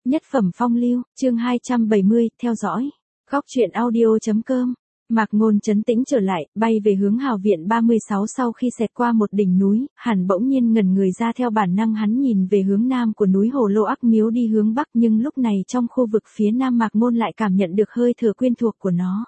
Nhất phẩm phong lưu, chương 270, theo dõi. Góc truyện audio.com. Mạc Ngôn trấn tĩnh trở lại, bay về hướng Hào viện 36 sau khi xẹt qua một đỉnh núi, hẳn bỗng nhiên ngẩn người ra theo bản năng hắn nhìn về hướng nam của núi Hồ Lô Ác Miếu đi hướng bắc, nhưng lúc này trong khu vực phía nam Mạc Ngôn lại cảm nhận được hơi thở quen thuộc của nó.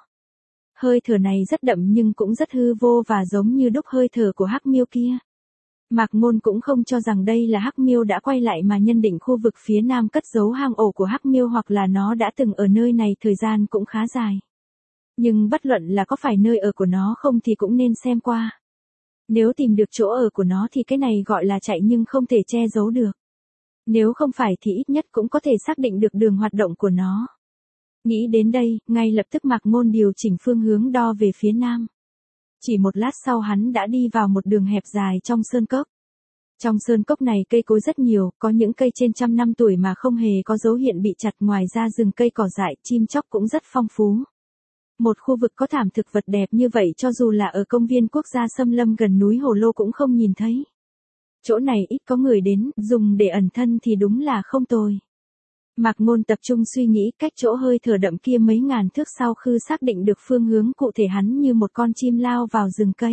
Hơi thở này rất đậm nhưng cũng rất hư vô và giống như đúc hơi thở của Hắc Miêu kia. Mạc Ngôn cũng không cho rằng đây là Hắc Miêu đã quay lại mà nhân định khu vực phía nam cất giấu hang ổ của Hắc Miêu hoặc là nó đã từng ở nơi này thời gian cũng khá dài. Nhưng bất luận là có phải nơi ở của nó không thì cũng nên xem qua. Nếu tìm được chỗ ở của nó thì cái này gọi là chạy nhưng không thể che giấu được. Nếu không phải thì ít nhất cũng có thể xác định được đường hoạt động của nó. Nghĩ đến đây, ngay lập tức Mạc Ngôn điều chỉnh phương hướng đo về phía nam. Chỉ một lát sau hắn đã đi vào một đường hẹp dài trong sơn cốc. Trong sơn cốc này cây cối rất nhiều, có những cây trên 100 năm tuổi mà không hề có dấu hiện bị chặt, ngoài ra rừng cây cỏ dại, chim chóc cũng rất phong phú. Một khu vực có thảm thực vật đẹp như vậy cho dù là ở công viên quốc gia xâm lâm gần núi Hồ Lô cũng không nhìn thấy. Chỗ này ít có người đến, dùng để ẩn thân thì đúng là không tồi. Mạc Ngôn tập trung suy nghĩ cách chỗ hơi thở đậm kia mấy ngàn thước sau khi xác định được phương hướng cụ thể hắn như một con chim lao vào rừng cây.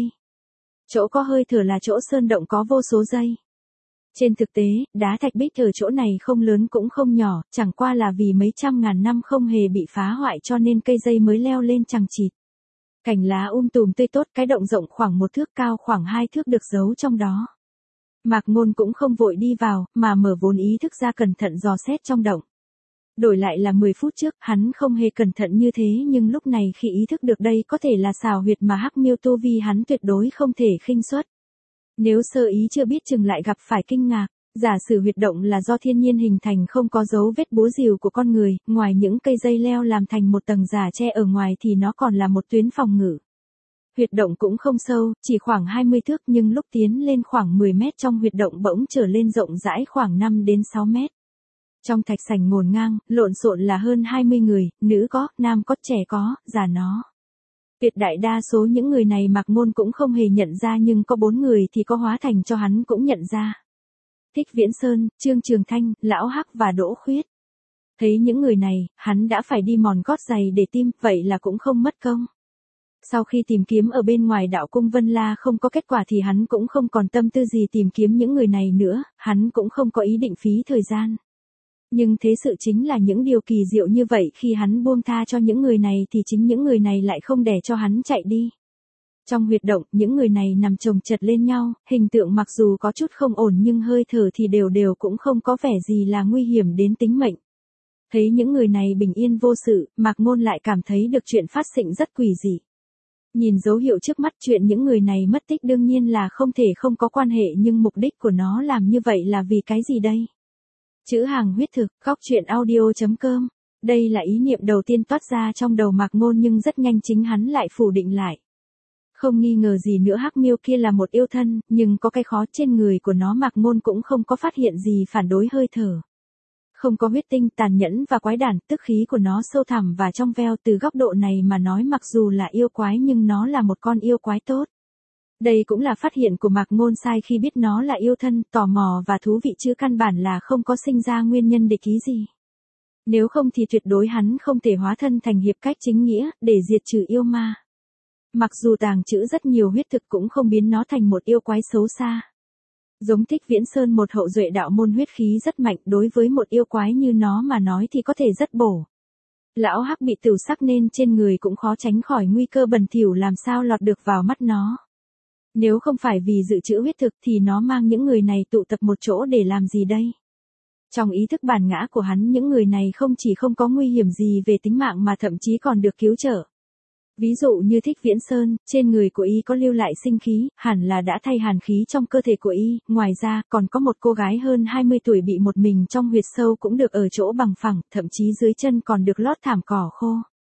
Chỗ có hơi thở là chỗ sơn động có vô số dây. Trên thực tế, đá thạch bích ở chỗ này không lớn cũng không nhỏ, chẳng qua là vì mấy trăm ngàn năm không hề bị phá hoại cho nên cây dây mới leo lên chằng chịt. Cành lá tùm tươi tốt, cái động rộng khoảng 1 thước cao khoảng 2 thước được giấu trong đó. Mạc Ngôn cũng không vội đi vào, mà mở vốn ý thức ra cẩn thận dò xét trong động. Đổi lại là 10 phút trước, hắn không hề cẩn thận như thế nhưng lúc này khi ý thức được đây có thể là xào huyệt mà Hắc Miêu tu vi hắn tuyệt đối không thể khinh suất. Nếu sơ ý chưa biết chừng lại gặp phải kinh ngạc, giả sử huyệt động là do thiên nhiên hình thành không có dấu vết búa rìu của con người, ngoài những cây dây leo làm thành một tầng rào tre ở ngoài thì nó còn là một tuyến phòng ngự. Huyệt động cũng không sâu, chỉ khoảng 20 thước nhưng lúc tiến lên khoảng 10 mét trong huyệt động bỗng trở lên rộng rãi khoảng 5 đến 6 mét. Trong thạch sảnh ngổn ngang, lộn xộn là hơn 20 người, nữ có, nam có, trẻ có, già nó. Tuyệt đại đa số những người này Mạc Ngôn cũng không hề nhận ra nhưng có 4 người thì có hóa thành cho hắn cũng nhận ra. Thích Viễn Sơn, Trương Trường Thanh, Lão Hắc và Đỗ Khuyết. Thấy những người này, hắn đã phải đi mòn gót giày để tìm, vậy là cũng không mất công. Sau khi tìm kiếm ở bên ngoài đạo cung Vân La không có kết quả thì hắn cũng không còn tâm tư gì tìm kiếm những người này nữa, hắn cũng không có ý định phí thời gian. Nhưng thế sự chính là những điều kỳ diệu như vậy khi hắn buông tha cho những người này thì chính những người này lại không để cho hắn chạy đi. Trong huyệt động, những người này nằm chồng chật lên nhau, hình tượng mặc dù có chút không ổn nhưng hơi thở thì đều cũng không có vẻ gì là nguy hiểm đến tính mệnh. Thấy những người này bình yên vô sự, Mạc Ngôn lại cảm thấy được chuyện phát sinh rất quỷ dị. Nhìn dấu hiệu trước mắt chuyện những người này mất tích đương nhiên là không thể không có quan hệ nhưng mục đích của nó làm như vậy là vì cái gì đây? Chữ hàng huyết thực, góc truyện audio.com. Đây là ý niệm đầu tiên toát ra trong đầu Mạc Ngôn nhưng rất nhanh chính hắn lại phủ định lại. Không nghi ngờ gì nữa Hắc Miêu kia là một yêu thân, nhưng có cái khó trên người của nó Mạc Ngôn cũng không có phát hiện gì phản đối hơi thở. Không có huyết tinh, tàn nhẫn và quái đản, tức khí của nó sâu thẳm và trong veo, từ góc độ này mà nói mặc dù là yêu quái nhưng nó là một con yêu quái tốt. Đây cũng là phát hiện của Mạc Ngôn sai khi biết nó là yêu thân, tò mò và thú vị chứ căn bản là không có sinh ra nguyên nhân địch ý gì. Nếu không thì tuyệt đối hắn không thể hóa thân thành hiệp cách chính nghĩa, để diệt trừ yêu ma. Mặc dù tàng trữ rất nhiều huyết thực cũng không biến nó thành một yêu quái xấu xa. Giống Thích Viễn Sơn một hậu duệ đạo môn huyết khí rất mạnh, đối với một yêu quái như nó mà nói thì có thể rất bổ. Lão Hắc bị tửu sắc nên trên người cũng khó tránh khỏi nguy cơ bẩn thỉu làm sao lọt được vào mắt nó. Nếu không phải vì dự trữ huyết thực thì nó mang những người này tụ tập một chỗ để làm gì đây? Trong ý thức bản ngã của hắn những người này không chỉ không có nguy hiểm gì về tính mạng mà thậm chí còn được cứu trợ. Ví dụ như Thích Viễn Sơn, trên người của y có lưu lại sinh khí, hẳn là đã thay hàn khí trong cơ thể của y, ngoài ra còn có một cô gái hơn 20 tuổi bị một mình trong huyệt sâu cũng được ở chỗ bằng phẳng, thậm chí dưới chân còn được lót thảm cỏ khô.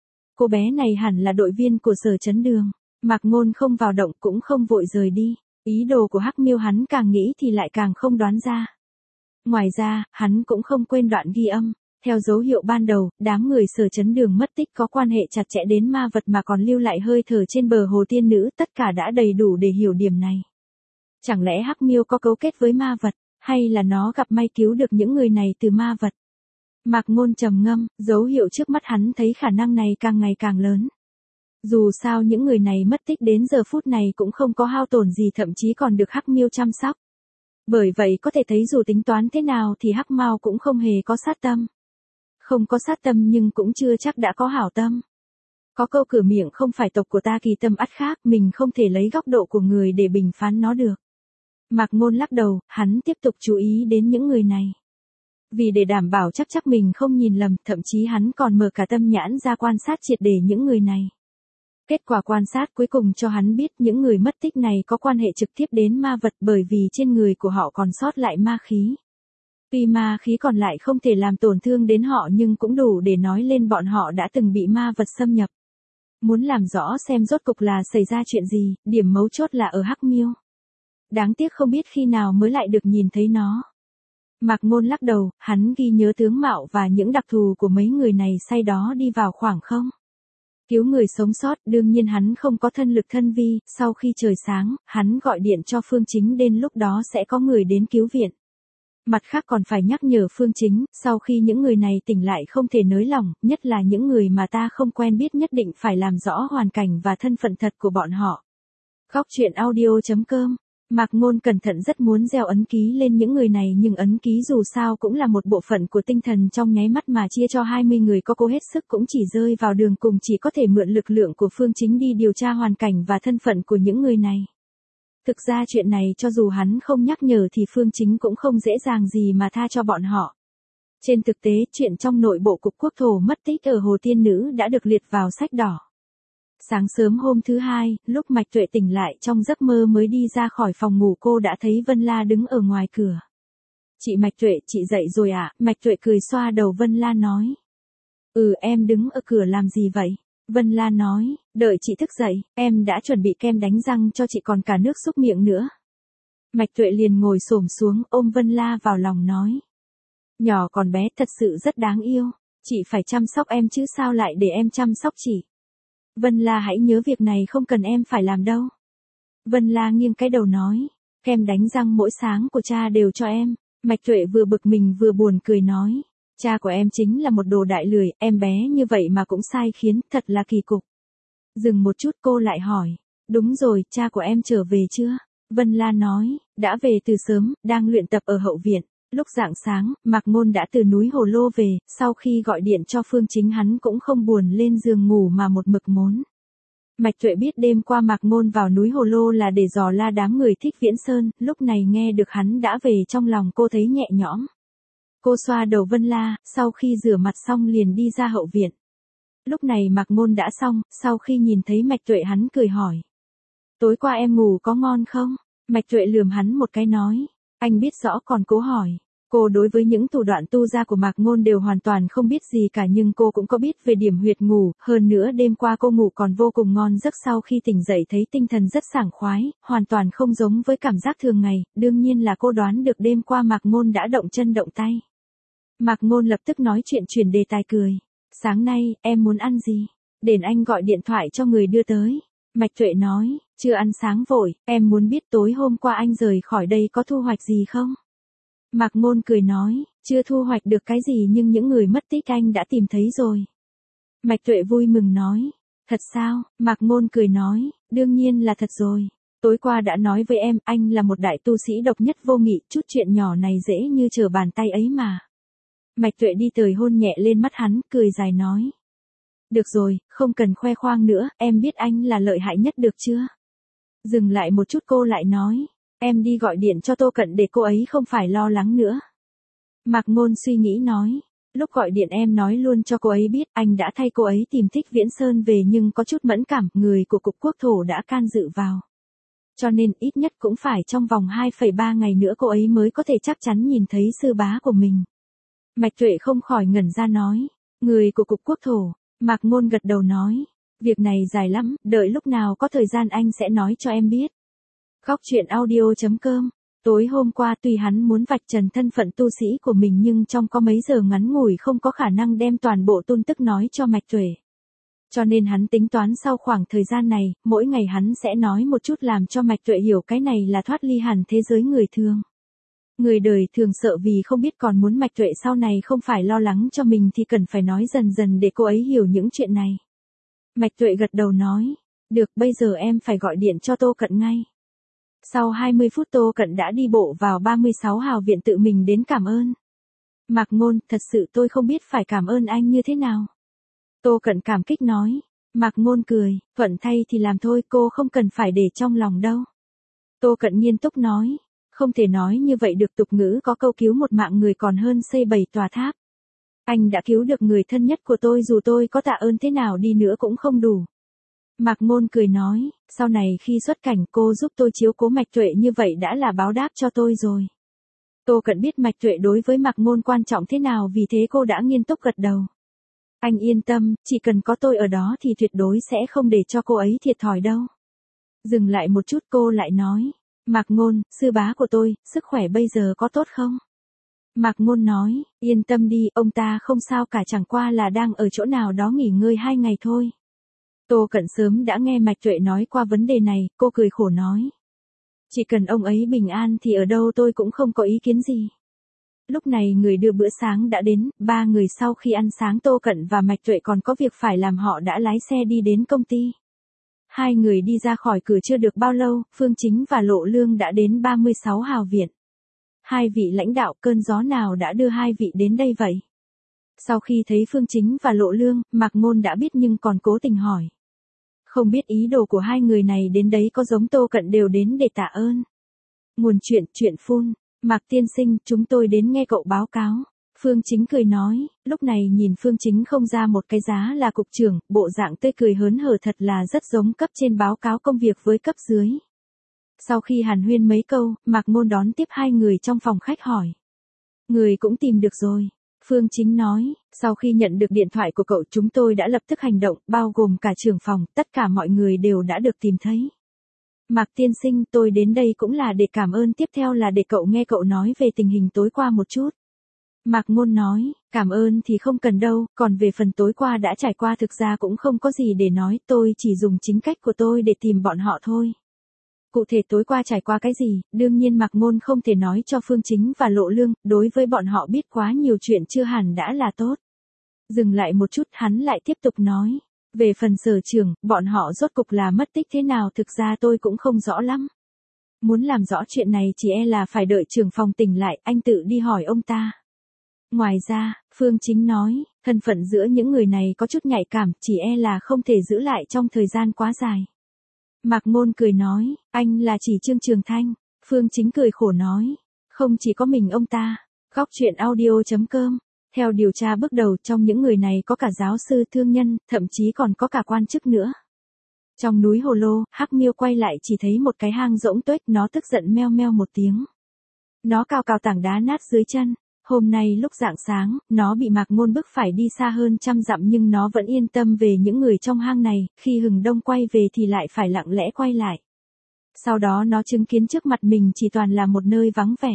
Cô bé này hẳn là đội viên của Sở Chấn Đường. Mạc Ngôn không vào động cũng không vội rời đi, ý đồ của Hắc Miêu hắn càng nghĩ thì lại càng không đoán ra. Ngoài ra, hắn cũng không quên đoạn ghi âm. Theo dấu hiệu ban đầu, đám người Sở Chấn Đường mất tích có quan hệ chặt chẽ đến ma vật mà còn lưu lại hơi thở trên bờ hồ tiên nữ, tất cả đã đầy đủ để hiểu điểm này. Chẳng lẽ Hắc Miêu có cấu kết với ma vật, hay là nó gặp may cứu được những người này từ ma vật? Mạc Ngôn trầm ngâm, dấu hiệu trước mắt hắn thấy khả năng này càng ngày càng lớn. Dù sao những người này mất tích đến giờ phút này cũng không có hao tổn gì, thậm chí còn được Hắc Miêu chăm sóc. Bởi vậy có thể thấy dù tính toán thế nào thì Hắc Mao cũng không hề có sát tâm. Không có sát tâm nhưng cũng chưa chắc đã có hảo tâm. Có câu cửa miệng không phải tộc của ta kỳ tâm ắt khác, mình không thể lấy góc độ của người để bình phán nó được. Mạc Ngôn lắc đầu, hắn tiếp tục chú ý đến những người này. Vì để đảm bảo chắc mình không nhìn lầm, thậm chí hắn còn mở cả tâm nhãn ra quan sát triệt để những người này. Kết quả quan sát cuối cùng cho hắn biết những người mất tích này có quan hệ trực tiếp đến ma vật, bởi vì trên người của họ còn sót lại ma khí. Tuy ma khí còn lại không thể làm tổn thương đến họ nhưng cũng đủ để nói lên bọn họ đã từng bị ma vật xâm nhập. Muốn làm rõ xem rốt cục là xảy ra chuyện gì, điểm mấu chốt là ở Hắc Miêu. Đáng tiếc không biết khi nào mới lại được nhìn thấy nó. Mạc Ngôn lắc đầu, hắn ghi nhớ tướng mạo và những đặc thù của mấy người này, say đó đi vào khoảng không. Cứu người sống sót, đương nhiên hắn không có thân lực thân vi, sau khi trời sáng, hắn gọi điện cho Phương Chính, đến lúc đó sẽ có người đến cứu viện. Mặt khác còn phải nhắc nhở Phương Chính, sau khi những người này tỉnh lại không thể nới lỏng, nhất là những người mà ta không quen biết, nhất định phải làm rõ hoàn cảnh và thân phận thật của bọn họ. Góc truyện audio.com. Mạc Ngôn cẩn thận rất muốn gieo ấn ký lên những người này, nhưng ấn ký dù sao cũng là một bộ phận của tinh thần, trong nháy mắt mà chia cho 20 người có cố hết sức cũng chỉ rơi vào đường cùng, chỉ có thể mượn lực lượng của Phương Chính đi điều tra hoàn cảnh và thân phận của những người này. Thực ra chuyện này cho dù hắn không nhắc nhở thì Phương Chính cũng không dễ dàng gì mà tha cho bọn họ. Trên thực tế, chuyện trong nội bộ cục quốc thổ mất tích ở Hồ Tiên Nữ đã được liệt vào sách đỏ. Sáng sớm hôm thứ hai, lúc Mạch Tuệ tỉnh lại trong giấc mơ mới đi ra khỏi phòng ngủ, cô đã thấy Vân La đứng ở ngoài cửa. Chị Mạch Tuệ, chị dậy rồi ạ? Mạch Tuệ cười xoa đầu Vân La nói. Em đứng ở cửa làm gì vậy? Vân La nói, đợi chị thức dậy, em đã chuẩn bị kem đánh răng cho chị còn cả nước súc miệng nữa. Mạch Tuệ liền ngồi xổm xuống ôm Vân La vào lòng nói. Nhỏ còn bé thật sự rất đáng yêu, chị phải chăm sóc em chứ sao lại để em chăm sóc chị. Vân La hãy nhớ việc này không cần em phải làm đâu. Vân La nghiêng cái đầu nói, kem đánh răng mỗi sáng của cha đều cho em. Mạch Tuệ vừa bực mình vừa buồn cười nói, cha của em chính là một đồ đại lười, em bé như vậy mà cũng sai khiến, thật là kỳ cục. Dừng một chút cô lại hỏi, đúng rồi, cha của em trở về chưa? Vân La nói, đã về từ sớm, đang luyện tập ở hậu viện. Lúc rạng sáng, Mạc Ngôn đã từ núi Hồ Lô về, sau khi gọi điện cho Phương Chính hắn cũng không buồn lên giường ngủ mà một mực mốn. Mạch Tuệ biết đêm qua Mạc Ngôn vào núi Hồ Lô là để dò la đám người Thích Viễn Sơn, lúc này nghe được hắn đã về trong lòng cô thấy nhẹ nhõm. Cô xoa đầu Vân La, sau khi rửa mặt xong liền đi ra hậu viện. Lúc này Mạc Ngôn đã xong, sau khi nhìn thấy Mạch Tuệ hắn cười hỏi. Tối qua em ngủ có ngon không? Mạch Tuệ lườm hắn một cái nói. Anh biết rõ còn cố hỏi. Cô đối với những thủ đoạn tu ra của Mạc Ngôn đều hoàn toàn không biết gì cả, nhưng cô cũng có biết về điểm huyệt ngủ, hơn nữa đêm qua cô ngủ còn vô cùng ngon giấc, sau khi tỉnh dậy thấy tinh thần rất sảng khoái, hoàn toàn không giống với cảm giác thường ngày, đương nhiên là cô đoán được đêm qua Mạc Ngôn đã động chân động tay. Mạc Ngôn lập tức nói chuyện chuyển đề tài cười. Sáng nay, em muốn ăn gì? Để anh gọi điện thoại cho người đưa tới. Mạch Tuệ nói, chưa ăn sáng vội, em muốn biết tối hôm qua anh rời khỏi đây có thu hoạch gì không? Mạc Ngôn cười nói, chưa thu hoạch được cái gì nhưng những người mất tích anh đã tìm thấy rồi. Mạch Tuệ vui mừng nói, thật sao? Mạc Ngôn cười nói, đương nhiên là thật rồi. Tối qua đã nói với em, anh là một đại tu sĩ độc nhất vô nhị, chút chuyện nhỏ này dễ như trở bàn tay ấy mà. Mạch Tuệ đi tới hôn nhẹ lên mắt hắn, cười dài nói. Được rồi, không cần khoe khoang nữa, em biết anh là lợi hại nhất được chưa? Dừng lại một chút cô lại nói, em đi gọi điện cho Tô Cận để cô ấy không phải lo lắng nữa. Mạc Ngôn suy nghĩ nói, lúc gọi điện em nói luôn cho cô ấy biết anh đã thay cô ấy tìm Thích Viễn Sơn về, nhưng có chút mẫn cảm, người của cục quốc thổ đã can dự vào. Cho nên ít nhất cũng phải trong vòng 2,3 ngày nữa cô ấy mới có thể chắc chắn nhìn thấy sư bá của mình. Mạch Tuệ không khỏi ngẩn ra nói, người của cục quốc thổ. Mạc Ngôn gật đầu nói, việc này dài lắm, đợi lúc nào có thời gian anh sẽ nói cho em biết. Góc truyện audio.com. Tối hôm qua tuy hắn muốn vạch trần thân phận tu sĩ của mình nhưng trong có mấy giờ ngắn ngủi không có khả năng đem toàn bộ tin tức nói cho Mạch Tuệ. Cho nên hắn tính toán sau khoảng thời gian này, mỗi ngày hắn sẽ nói một chút làm cho Mạch Tuệ hiểu cái này là thoát ly hẳn thế giới người thường. Người đời thường sợ vì không biết còn muốn Mạch Tuệ sau này không phải lo lắng cho mình thì cần phải nói dần dần để cô ấy hiểu những chuyện này. Mạch Tuệ gật đầu nói, được bây giờ em phải gọi điện cho Tô Cận ngay. Sau 20 phút Tô Cận đã đi bộ vào 36 Hào Viện tự mình đến cảm ơn. Mạc Ngôn, thật sự tôi không biết phải cảm ơn anh như thế nào. Tô Cận cảm kích nói. Mạc Ngôn cười, thuận thay thì làm thôi, cô không cần phải để trong lòng đâu. Tô Cận nghiêm túc nói, không thể nói như vậy được, tục ngữ có câu cứu một mạng người còn hơn xây 7 tòa tháp. Anh đã cứu được người thân nhất của tôi, dù tôi có tạ ơn thế nào đi nữa cũng không đủ. Mạc Ngôn cười nói, sau này khi xuất cảnh cô giúp tôi chiếu cố Mạch Tuệ như vậy đã là báo đáp cho tôi rồi. Tô Cận biết Mạch Tuệ đối với Mạc Ngôn quan trọng thế nào, vì thế cô đã nghiêm túc gật đầu. Anh yên tâm, chỉ cần có tôi ở đó thì tuyệt đối sẽ không để cho cô ấy thiệt thòi đâu. Dừng lại một chút cô lại nói, Mạc Ngôn, sư bá của tôi, sức khỏe bây giờ có tốt không? Mạc Ngôn nói, yên tâm đi, ông ta không sao cả, chẳng qua là đang ở chỗ nào đó nghỉ ngơi 2 ngày thôi. Tô Cận sớm đã nghe Mạch Tuệ nói qua vấn đề này, cô cười khổ nói. Chỉ cần ông ấy bình an thì ở đâu tôi cũng không có ý kiến gì. Lúc này người đưa bữa sáng đã đến, 3 người sau khi ăn sáng Tô Cận và Mạch Tuệ còn có việc phải làm, họ đã lái xe đi đến công ty. 2 người đi ra khỏi cửa chưa được bao lâu, Phương Chính và Lộ Lương đã đến 36 Hào Viện. 2 vị lãnh đạo, cơn gió nào đã đưa 2 vị đến đây vậy? Sau khi thấy Phương Chính và Lộ Lương, Mạc Ngôn đã biết nhưng còn cố tình hỏi. Không biết ý đồ của 2 người này đến đấy có giống Tô Cận đều đến để tạ ơn. Nguồn chuyện phun, Mạc tiên sinh, chúng tôi đến nghe cậu báo cáo. Phương Chính cười nói, lúc này nhìn Phương Chính không ra một cái giá là cục trưởng, bộ dạng tươi cười hớn hở thật là rất giống cấp trên báo cáo công việc với cấp dưới. Sau khi hàn huyên mấy câu, Mạc Ngôn đón tiếp 2 người trong phòng khách hỏi. Người cũng tìm được rồi. Phương Chính nói, sau khi nhận được điện thoại của cậu chúng tôi đã lập tức hành động, bao gồm cả trưởng phòng, tất cả mọi người đều đã được tìm thấy. Mạc tiên sinh, tôi đến đây cũng là để cảm ơn, tiếp theo là để cậu nghe cậu nói về tình hình tối qua một chút. Mạc Ngôn nói, cảm ơn thì không cần đâu, còn về phần tối qua đã trải qua thực ra cũng không có gì để nói, tôi chỉ dùng chính cách của tôi để tìm bọn họ thôi. Cụ thể tối qua trải qua cái gì, đương nhiên Mạc Ngôn không thể nói cho Phương Chính và Lộ Lương, đối với bọn họ biết quá nhiều chuyện chưa hẳn đã là tốt. Dừng lại một chút hắn lại tiếp tục nói, về phần Sở trưởng, bọn họ rốt cục là mất tích thế nào thực ra tôi cũng không rõ lắm. Muốn làm rõ chuyện này chỉ e là phải đợi trưởng phòng tỉnh lại, anh tự đi hỏi ông ta. Ngoài ra, Phương Chính nói, thân phận giữa những người này có chút nhạy cảm, chỉ e là không thể giữ lại trong thời gian quá dài. Mạc Ngôn cười nói, anh là chỉ Trương Trường Thanh. Phương Chính cười khổ nói, không chỉ có mình ông ta. Góc truyện audio.com. Theo điều tra bước đầu, trong những người này có cả giáo sư, thương nhân, thậm chí còn có cả quan chức nữa. Trong núi Hồ Lô, Hắc Miêu quay lại chỉ thấy một cái hang rỗng tuếch, nó tức giận meo meo một tiếng. Nó cào cào tảng đá nát dưới chân. Hôm nay lúc rạng sáng, nó bị Mạc Ngôn bức phải đi xa hơn 100 dặm nhưng nó vẫn yên tâm về những người trong hang này, khi Hừng Đông quay về thì lại phải lặng lẽ quay lại. Sau đó nó chứng kiến trước mặt mình chỉ toàn là một nơi vắng vẻ.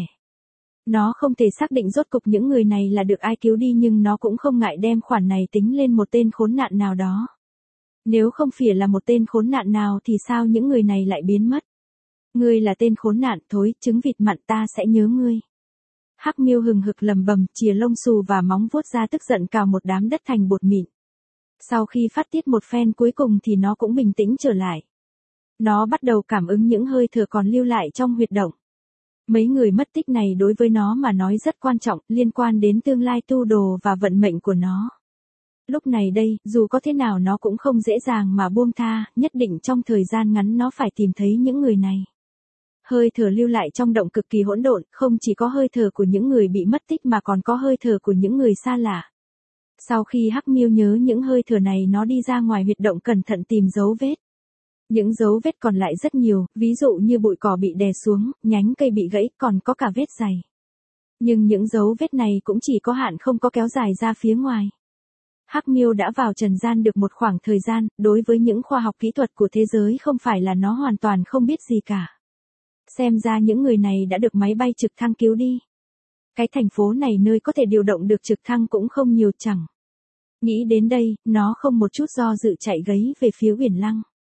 Nó không thể xác định rốt cục những người này là được ai cứu đi nhưng nó cũng không ngại đem khoản này tính lên một tên khốn nạn nào đó. Nếu không phải là một tên khốn nạn nào thì sao những người này lại biến mất? Ngươi là tên khốn nạn, thối, trứng vịt mặn, ta sẽ nhớ ngươi. Hắc Miêu hừng hực lầm bầm, chìa lông xù và móng vuốt ra tức giận cào một đám đất thành bột mịn. Sau khi phát tiết một phen cuối cùng thì nó cũng bình tĩnh trở lại. Nó bắt đầu cảm ứng những hơi thở còn lưu lại trong huyệt động. Mấy người mất tích này đối với nó mà nói rất quan trọng, liên quan đến tương lai tu đồ và vận mệnh của nó. Lúc này đây, dù có thế nào nó cũng không dễ dàng mà buông tha, nhất định trong thời gian ngắn nó phải tìm thấy những người này. Hơi thở lưu lại trong động cực kỳ hỗn độn, không chỉ có hơi thở của những người bị mất tích mà còn có hơi thở của những người xa lạ. Sau khi Hắc Miêu nhớ những hơi thở này nó đi ra ngoài huyệt động cẩn thận tìm dấu vết. Những dấu vết còn lại rất nhiều, ví dụ như bụi cỏ bị đè xuống, nhánh cây bị gãy, còn có cả vết dày. Nhưng những dấu vết này cũng chỉ có hạn không có kéo dài ra phía ngoài. Hắc Miêu đã vào trần gian được một khoảng thời gian, đối với những khoa học kỹ thuật của thế giới không phải là nó hoàn toàn không biết gì cả. Xem ra những người này đã được máy bay trực thăng cứu đi. Cái thành phố này nơi có thể điều động được trực thăng cũng không nhiều chẳng. Nghĩ đến đây, nó không một chút do dự chạy gáy về phía Uyển Lăng.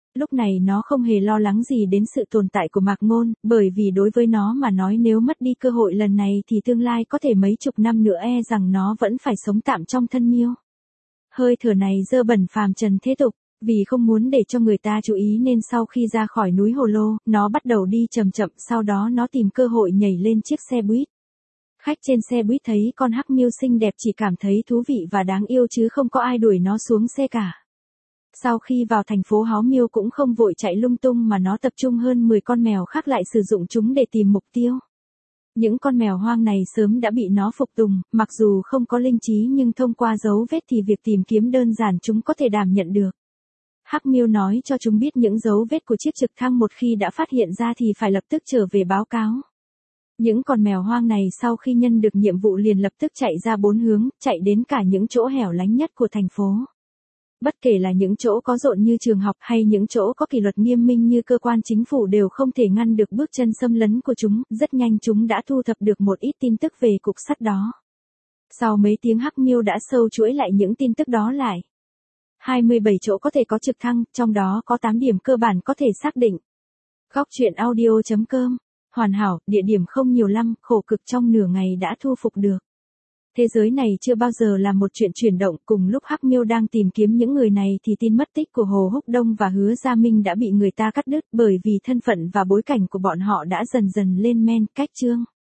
Lúc này nó không hề lo lắng gì đến sự tồn tại của Mạc Ngôn, bởi vì đối với nó mà nói nếu mất đi cơ hội lần này thì tương lai có thể mấy chục năm nữa rằng nó vẫn phải sống tạm trong thân Miêu. Hơi thở này dơ bẩn phàm trần thế tục, vì không muốn để cho người ta chú ý nên sau khi ra khỏi núi Hồ Lô, nó bắt đầu đi chậm chậm, sau đó nó tìm cơ hội nhảy lên chiếc xe buýt. Khách trên xe buýt thấy con hắc miêu xinh đẹp chỉ cảm thấy thú vị và đáng yêu chứ không có ai đuổi nó xuống xe cả. Sau khi vào thành phố Háo Miêu cũng không vội chạy lung tung mà nó tập trung hơn 10 con mèo khác lại sử dụng chúng để tìm mục tiêu. Những con mèo hoang này sớm đã bị nó phục tùng, mặc dù không có linh trí nhưng thông qua dấu vết thì việc tìm kiếm đơn giản chúng có thể đảm nhận được. Hắc Miêu nói cho chúng biết những dấu vết của chiếc trực thăng một khi đã phát hiện ra thì phải lập tức trở về báo cáo. Những con mèo hoang này sau khi nhận được nhiệm vụ liền lập tức chạy ra 4 hướng, chạy đến cả những chỗ hẻo lánh nhất của thành phố. Bất kể là những chỗ có rộn như trường học hay những chỗ có kỷ luật nghiêm minh như cơ quan chính phủ đều không thể ngăn được bước chân xâm lấn của chúng, rất nhanh chúng đã thu thập được một ít tin tức về cục sắt đó. Sau mấy tiếng Hắc Miêu đã sâu chuỗi lại những tin tức đó lại. 27 chỗ có thể có trực thăng, trong đó có 8 điểm cơ bản có thể xác định. Góc truyện audio.com. Hoàn hảo, địa điểm không nhiều lắm, khổ cực trong nửa ngày đã thu phục được. Thế giới này chưa bao giờ là một chuyện chuyển động, cùng lúc Hắc Miêu đang tìm kiếm những người này thì tin mất tích của Hồ Húc Đông và Hứa Gia Minh đã bị người ta cắt đứt bởi vì thân phận và bối cảnh của bọn họ đã dần dần lên men cách chương.